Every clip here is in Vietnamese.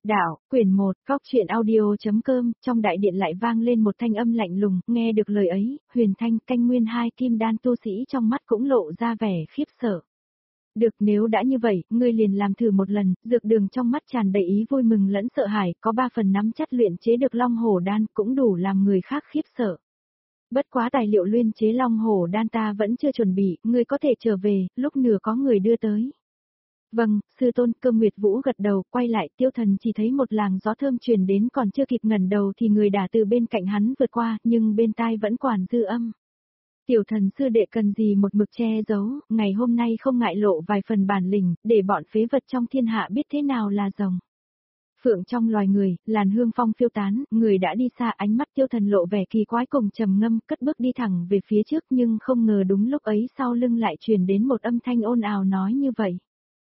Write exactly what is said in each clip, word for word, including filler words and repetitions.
Đạo, quyển một, góc truyện audio.com, trong đại điện lại vang lên một thanh âm lạnh lùng, nghe được lời ấy, Huyền Thanh canh nguyên hai kim đan tu sĩ trong mắt cũng lộ ra vẻ khiếp sợ. Được, nếu đã như vậy, ngươi liền làm thử một lần, Dược Đường trong mắt tràn đầy ý vui mừng lẫn sợ hãi, có ba phần nắm chắc luyện chế được Long Hổ đan cũng đủ làm người khác khiếp sợ. Bất quá tài liệu luyện chế Long Hổ đan ta vẫn chưa chuẩn bị, ngươi có thể trở về, lúc nửa có người đưa tới. Vâng, sư tôn. Cơ Nguyệt Vũ gật đầu, quay lại, Tiêu Thần chỉ thấy một làn gió thơm truyền đến, còn chưa kịp ngẩng đầu thì người đã từ bên cạnh hắn vượt qua, nhưng bên tai vẫn quản dư âm. Tiểu Thần sư đệ cần gì một mực che giấu, ngày hôm nay không ngại lộ vài phần bản lĩnh, để bọn phế vật trong thiên hạ biết thế nào là rồng. Phượng trong loài người, làn hương phong phiêu tán, người đã đi xa, ánh mắt Tiêu Thần lộ vẻ kỳ quái cùng trầm ngâm, cất bước đi thẳng về phía trước, nhưng không ngờ đúng lúc ấy sau lưng lại truyền đến một âm thanh ồn ào nói như vậy.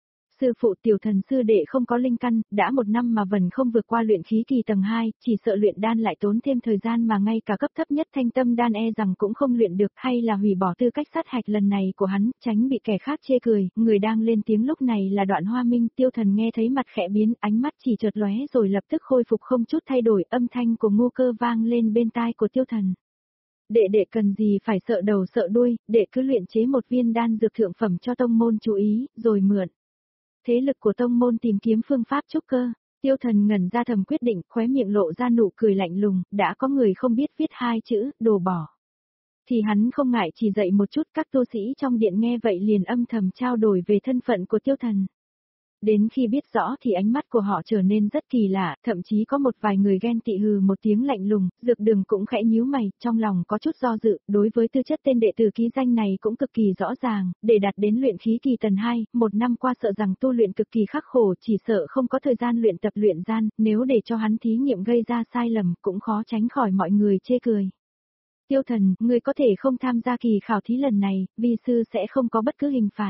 Sư phụ, Tiểu Thần sư đệ không có linh căn, đã một năm mà vẫn không vượt qua luyện khí kỳ tầng hai, chỉ sợ luyện đan lại tốn thêm thời gian mà ngay cả cấp thấp nhất thanh tâm đan e rằng cũng không luyện được, hay là hủy bỏ tư cách sát hạch lần này của hắn, tránh bị kẻ khác chê cười. Người đang lên tiếng lúc này là Đoạn Hoa Minh. Tiêu Thần nghe thấy mặt khẽ biến, ánh mắt chỉ chợt lóe rồi lập tức khôi phục không chút thay đổi, âm thanh của Ngô Cơ vang lên bên tai của Tiêu Thần. Đệ đệ cần gì phải sợ đầu sợ đuôi, đệ cứ luyện chế một viên đan dược thượng phẩm cho tông môn chú ý, rồi mượn thế lực của tông môn tìm kiếm phương pháp trúc cơ. Tiêu Thần ngẩn ra thầm quyết định, khóe miệng lộ ra nụ cười lạnh lùng, đã có người không biết viết hai chữ, đồ bỏ. Thì hắn không ngại chỉ dạy một chút. Các tu sĩ trong điện nghe vậy liền âm thầm trao đổi về thân phận của Tiêu Thần. Đến khi biết rõ thì ánh mắt của họ trở nên rất kỳ lạ, thậm chí có một vài người ghen tị hừ một tiếng lạnh lùng. Dược Đường cũng khẽ nhíu mày, trong lòng có chút do dự, đối với tư chất tên đệ tử ký danh này cũng cực kỳ rõ ràng, để đạt đến luyện khí kỳ tầng hai, một năm qua sợ rằng tu luyện cực kỳ khắc khổ, chỉ sợ không có thời gian luyện tập luyện gian, nếu để cho hắn thí nghiệm gây ra sai lầm cũng khó tránh khỏi mọi người chê cười. Tiêu Thần, ngươi có thể không tham gia kỳ khảo thí lần này, vi sư sẽ không có bất cứ hình phạt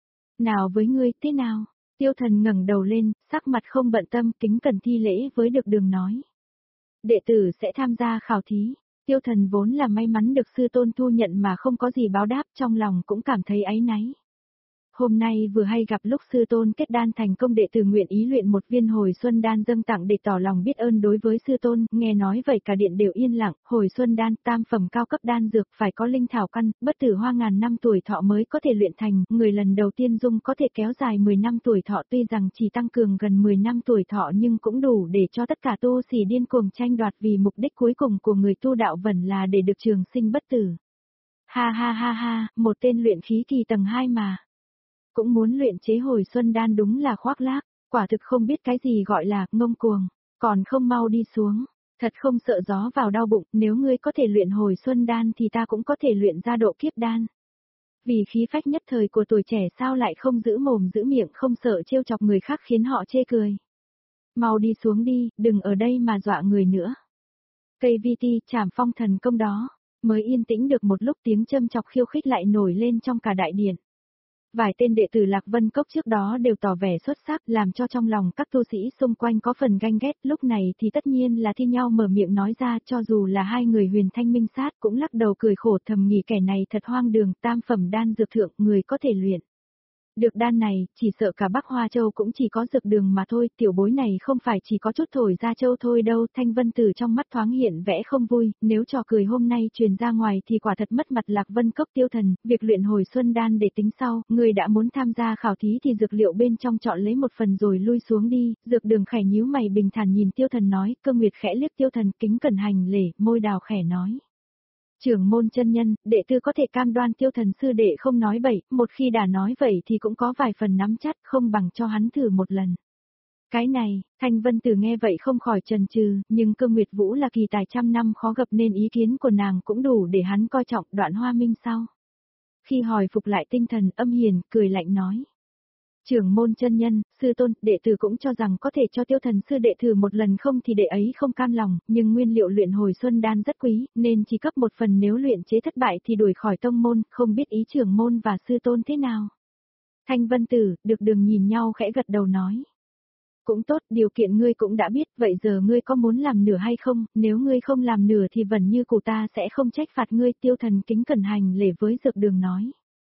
nào với ngươi, thế nào? Tiêu Thần ngẩng đầu lên, sắc mặt không bận tâm, kính cẩn thi lễ với Dược Đường nói. Đệ tử sẽ tham gia khảo thí. Tiêu Thần vốn là may mắn được sư tôn thu nhận mà không có gì báo đáp, trong lòng cũng cảm thấy áy náy. Hôm nay vừa hay gặp lúc sư tôn kết đan thành công, đệ tử nguyện ý luyện một viên hồi xuân đan dâng tặng để tỏ lòng biết ơn đối với sư tôn, nghe nói vậy cả điện đều yên lặng. Hồi xuân đan, tam phẩm cao cấp đan dược, phải có linh thảo căn, bất tử hoa ngàn năm tuổi thọ mới có thể luyện thành, người lần đầu tiên dung có thể kéo dài mười năm tuổi thọ, tuy rằng chỉ tăng cường gần mười năm tuổi thọ nhưng cũng đủ để cho tất cả tu sĩ điên cuồng tranh đoạt, vì mục đích cuối cùng của người tu đạo vẫn là để được trường sinh bất tử. Ha ha ha ha, một tên luyện khí kỳ tầng hai mà cũng muốn luyện chế hồi xuân đan, đúng là khoác lác, quả thực không biết cái gì gọi là ngông cuồng, còn không mau đi xuống, thật không sợ gió vào đau bụng, nếu ngươi có thể luyện hồi xuân đan thì ta cũng có thể luyện ra độ kiếp đan. Vì khí phách nhất thời của tuổi trẻ sao lại không giữ mồm giữ miệng, không sợ trêu chọc người khác khiến họ chê cười. Mau đi xuống đi, đừng ở đây mà dọa người nữa. Cây vi ti trảm phong thần công đó, mới yên tĩnh được một lúc tiếng châm chọc khiêu khích lại nổi lên trong cả đại điện. Vài tên đệ tử Lạc Vân Cốc trước đó đều tỏ vẻ xuất sắc, làm cho trong lòng các tu sĩ xung quanh có phần ganh ghét, lúc này thì tất nhiên là thi nhau mở miệng nói ra, cho dù là hai người Huyền Thanh Minh Sát cũng lắc đầu cười khổ thầm nghĩ kẻ này thật hoang đường, tam phẩm đan dược thượng, người có thể luyện được đan này, chỉ sợ cả Bắc Hoa Châu cũng chỉ có Dược Đường mà thôi, tiểu bối này không phải chỉ có chút thổi ra châu thôi đâu. Thanh Vân Tử trong mắt thoáng hiện vẽ không vui, nếu trò cười hôm nay truyền ra ngoài thì quả thật mất mặt Lạc Vân Cốc. Tiêu Thần, việc luyện hồi xuân đan để tính sau, người đã muốn tham gia khảo thí thì dược liệu bên trong chọn lấy một phần rồi lui xuống đi. Dược Đường khẽ nhíu mày bình thản nhìn Tiêu Thần nói. Cơ Nguyệt khẽ liếc Tiêu Thần, kính cẩn hành lễ, môi đào khẽ nói. Trưởng môn chân nhân, đệ tử có thể cam đoan Tiêu Thần sư đệ không nói bậy, một khi đã nói vậy thì cũng có vài phần nắm chắc, không bằng cho hắn thử một lần. Cái này, Thanh Vân Tử nghe vậy không khỏi chần chừ, nhưng Cơ Nguyệt Vũ là kỳ tài trăm năm khó gặp nên ý kiến của nàng cũng đủ để hắn coi trọng. Đoạn Hoa Minh sau khi hồi phục lại tinh thần, âm hiền, cười lạnh nói. Trưởng môn chân nhân, sư tôn, đệ tử cũng cho rằng có thể cho Tiêu Thần sư đệ thử một lần, không thì đệ ấy không cam lòng, nhưng nguyên liệu luyện hồi xuân đan rất quý, nên chỉ cấp một phần, nếu luyện chế thất bại thì đuổi khỏi tông môn, không biết ý trưởng môn và sư tôn thế nào. Thanh Vân Tử, Dược Đường nhìn nhau khẽ gật đầu nói. Cũng tốt, điều kiện ngươi cũng đã biết, vậy giờ ngươi có muốn làm nửa hay không, nếu ngươi không làm nửa thì vẫn như cụ ta sẽ không trách phạt ngươi. Tiêu Thần kính cẩn hành lễ với Dược Đường nói.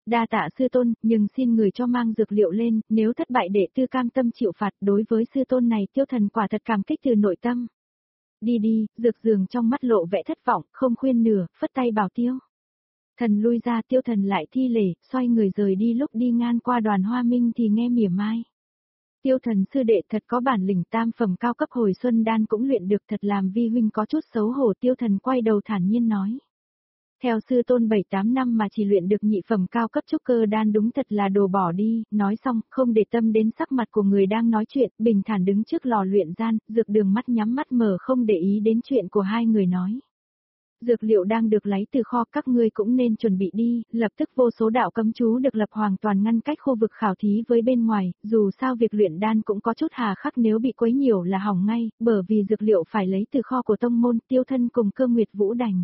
Đa tạ sư tôn, nhưng xin người cho mang dược liệu lên, nếu thất bại đệ tư cam tâm chịu phạt. Đối với sư tôn này Tiêu Thần quả thật cảm kích từ nội tâm. Đi đi, Dược Dường trong mắt lộ vẻ thất vọng, không khuyên nửa, phất tay bảo Tiêu Thần lui ra. Tiêu Thần lại thi lễ, xoay người rời đi. Lúc đi ngang qua Đoàn Hoa Minh thì nghe mỉa mai. Tiêu Thần sư đệ thật có bản lĩnh, tam phẩm cao cấp hồi xuân đan cũng luyện được, thật làm vi huynh có chút xấu hổ. Tiêu Thần quay đầu thản nhiên nói. Theo sư tôn bảy tám năm mà chỉ luyện được nhị phẩm cao cấp trúc cơ đan đúng thật là đồ bỏ đi. Nói xong, không để tâm đến sắc mặt của người đang nói chuyện, bình thản đứng trước lò luyện gian. Dược Đường mắt nhắm mắt mở không để ý đến chuyện của hai người nói. Dược liệu đang được lấy từ kho, các ngươi cũng nên chuẩn bị đi. Lập tức vô số đạo cấm chú được lập hoàn toàn ngăn cách khu vực khảo thí với bên ngoài. Dù sao việc luyện đan cũng có chút hà khắc, nếu bị quấy nhiều là hỏng ngay, bởi vì dược liệu phải lấy từ kho của tông môn. Tiêu Thân cùng Cơ Nguyệt Vũ đành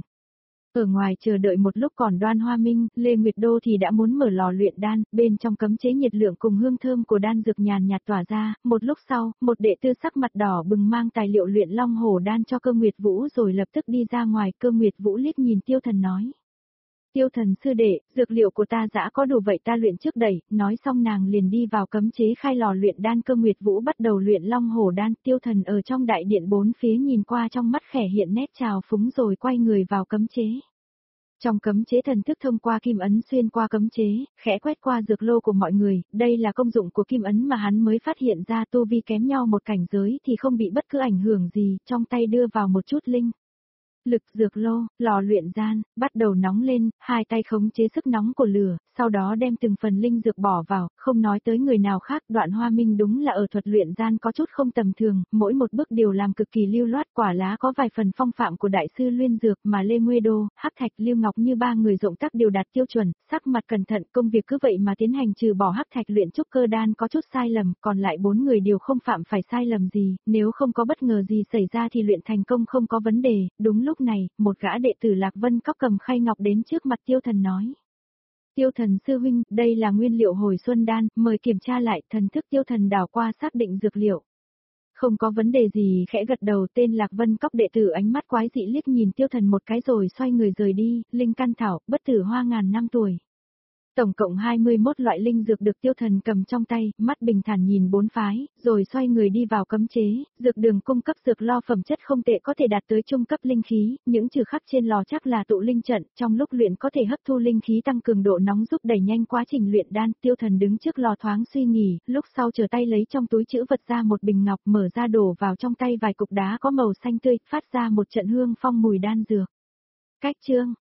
ở ngoài chờ đợi một lúc, còn Đoan Hoa Minh, Lê Nguyệt Đô thì đã muốn mở lò luyện đan. Bên trong cấm chế nhiệt lượng cùng hương thơm của đan dược nhàn nhạt tỏa ra. Một lúc sau, một đệ tử sắc mặt đỏ bừng mang tài liệu luyện long hổ đan cho Cơ Nguyệt Vũ rồi lập tức đi ra ngoài. Cơ Nguyệt Vũ liếc nhìn Tiêu Thần nói. Tiêu Thần sư đệ, dược liệu của ta đã có đủ vậy ta luyện trước đẩy. Nói xong nàng liền đi vào cấm chế khai lò luyện đan. Cơ Nguyệt Vũ bắt đầu luyện long hổ đan. Tiêu Thần ở trong đại điện bốn phía nhìn qua, trong mắt khẽ hiện nét trào phúng rồi quay người vào cấm chế. Trong cấm chế thần thức thông qua kim ấn xuyên qua cấm chế, khẽ quét qua dược lô của mọi người. Đây là công dụng của kim ấn mà hắn mới phát hiện ra, tu vi kém nhau một cảnh giới thì không bị bất cứ ảnh hưởng gì. Trong tay đưa vào một chút linh lực. Dược lô, lò luyện gian, bắt đầu nóng lên, hai tay khống chế sức nóng của lửa, sau đó đem từng phần linh dược bỏ vào, không nói tới người nào khác. Đoạn Hoa Minh đúng là ở thuật luyện gian có chút không tầm thường, mỗi một bước đều làm cực kỳ lưu loát, quả lá có vài phần phong phạm của đại sư Luyên Dược. Mà Lê Nguê Đô, Hắc Thạch, Lưu Ngọc như ba người dụng tác đều đạt tiêu chuẩn, sắc mặt cẩn thận, công việc cứ vậy mà tiến hành, trừ bỏ Hắc Thạch luyện trúc cơ đan có chút sai lầm, còn lại bốn người đều không phạm phải sai lầm gì, nếu không có bất ngờ gì xảy ra thì luyện thành công không có vấn đề. Đúng lúc này, một gã đệ tử Lạc Vân Cốc cầm khay ngọc đến trước mặt Tiêu Thần nói. Tiêu Thần sư huynh, đây là nguyên liệu hồi xuân đan, mời kiểm tra lại. Thần thức Tiêu Thần đảo qua xác định dược liệu. Không có vấn đề gì, khẽ gật đầu. Tên Lạc Vân Cốc đệ tử ánh mắt quái dị liếc nhìn Tiêu Thần một cái rồi xoay người rời đi. Linh căn thảo, bất tử hoa ngàn năm tuổi. Tổng cộng hai mươi mốt loại linh dược được Tiêu Thần cầm trong tay, mắt bình thản nhìn bốn phái, rồi xoay người đi vào cấm chế. Dược Đường cung cấp dược lo phẩm chất không tệ, có thể đạt tới trung cấp linh khí, những trừ khắc trên lò chắc là tụ linh trận, trong lúc luyện có thể hấp thu linh khí tăng cường độ nóng giúp đẩy nhanh quá trình luyện đan. Tiêu Thần đứng trước lò thoáng suy nghĩ, lúc sau trở tay lấy trong túi trữ vật ra một bình ngọc, mở ra đổ vào trong tay vài cục đá có màu xanh tươi, phát ra một trận hương phong mùi đan dược. Cách chương